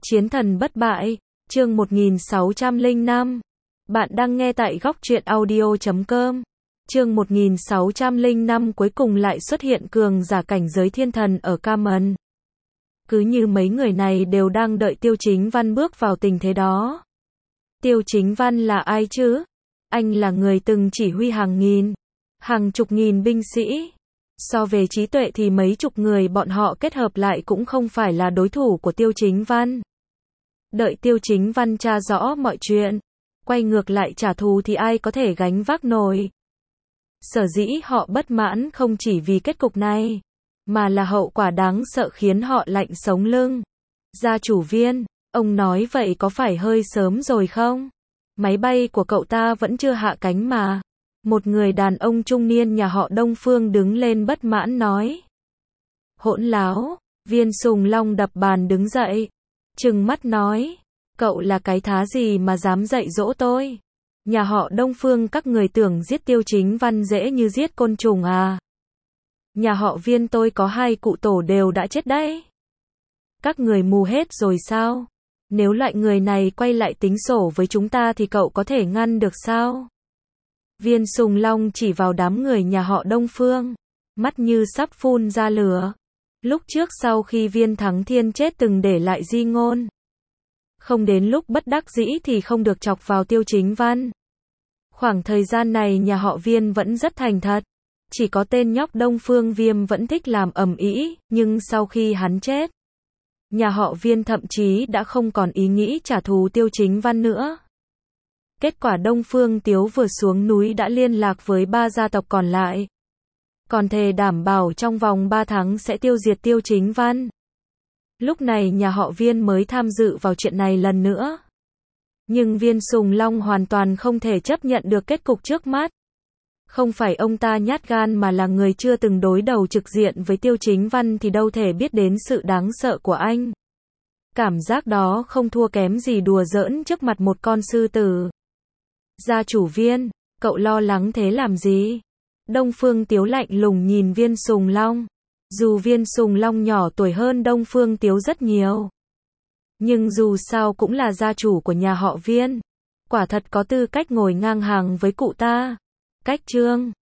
Chiến thần bất bại, chương 1605. Bạn đang nghe tại góc truyện audio.com. Chương 1605 cuối cùng lại xuất hiện cường giả cảnh giới thiên thần ở Cam Ân. Cứ như mấy người này đều đang đợi Tiêu Chính Văn bước vào tình thế đó. Tiêu Chính Văn là ai chứ? Anh là người từng chỉ huy hàng nghìn, hàng chục nghìn binh sĩ. So về trí tuệ thì mấy chục người bọn họ kết hợp lại cũng không phải là đối thủ của Tiêu Chính Văn. Đợi Tiêu Chính Văn tra rõ mọi chuyện, quay ngược lại trả thù thì ai có thể gánh vác nổi. Sở dĩ họ bất mãn không chỉ vì kết cục này, mà là hậu quả đáng sợ khiến họ lạnh sống lưng. Gia chủ Viên, ông nói vậy có phải hơi sớm rồi không? Máy bay của cậu ta vẫn chưa hạ cánh mà. Một người đàn ông trung niên nhà họ Đông Phương đứng lên bất mãn nói. Hỗn láo, Viên Sùng Long đập bàn đứng dậy, trừng mắt nói, cậu là cái thá gì mà dám dạy dỗ tôi? Nhà họ Đông Phương các người tưởng giết Tiêu Chính Văn dễ như giết côn trùng à? Nhà họ Viên tôi có 2 cụ tổ đều đã chết đấy. Các người mù hết rồi sao? Nếu loại người này quay lại tính sổ với chúng ta thì cậu có thể ngăn được sao? Viên Sùng Long chỉ vào đám người nhà họ Đông Phương, mắt như sắp phun ra lửa. Lúc trước sau khi Viên Thắng Thiên chết từng để lại di ngôn. Không đến lúc bất đắc dĩ thì không được chọc vào Tiêu Chính Văn. Khoảng thời gian này nhà họ Viên vẫn rất thành thật. Chỉ có tên nhóc Đông Phương Viêm vẫn thích làm ầm ĩ, nhưng sau khi hắn chết, nhà họ Viên thậm chí đã không còn ý nghĩ trả thù Tiêu Chính Văn nữa. Kết quả Đông Phương Tiếu vừa xuống núi đã liên lạc với 3 gia tộc còn lại. Còn thề đảm bảo trong vòng 3 tháng sẽ tiêu diệt Tiêu Chính Văn. Lúc này nhà họ Viên mới tham dự vào chuyện này lần nữa. Nhưng Viên Sùng Long hoàn toàn không thể chấp nhận được kết cục trước mắt. Không phải ông ta nhát gan mà là người chưa từng đối đầu trực diện với Tiêu Chính Văn thì đâu thể biết đến sự đáng sợ của anh. Cảm giác đó không thua kém gì đùa giỡn trước mặt một con sư tử. Gia chủ Viên, cậu lo lắng thế làm gì? Đông Phương Tiếu lạnh lùng nhìn Viên Sùng Long. Dù Viên Sùng Long nhỏ tuổi hơn Đông Phương Tiếu rất nhiều, nhưng dù sao cũng là gia chủ của nhà họ Viên. Quả thật có tư cách ngồi ngang hàng với cụ ta. Cách chương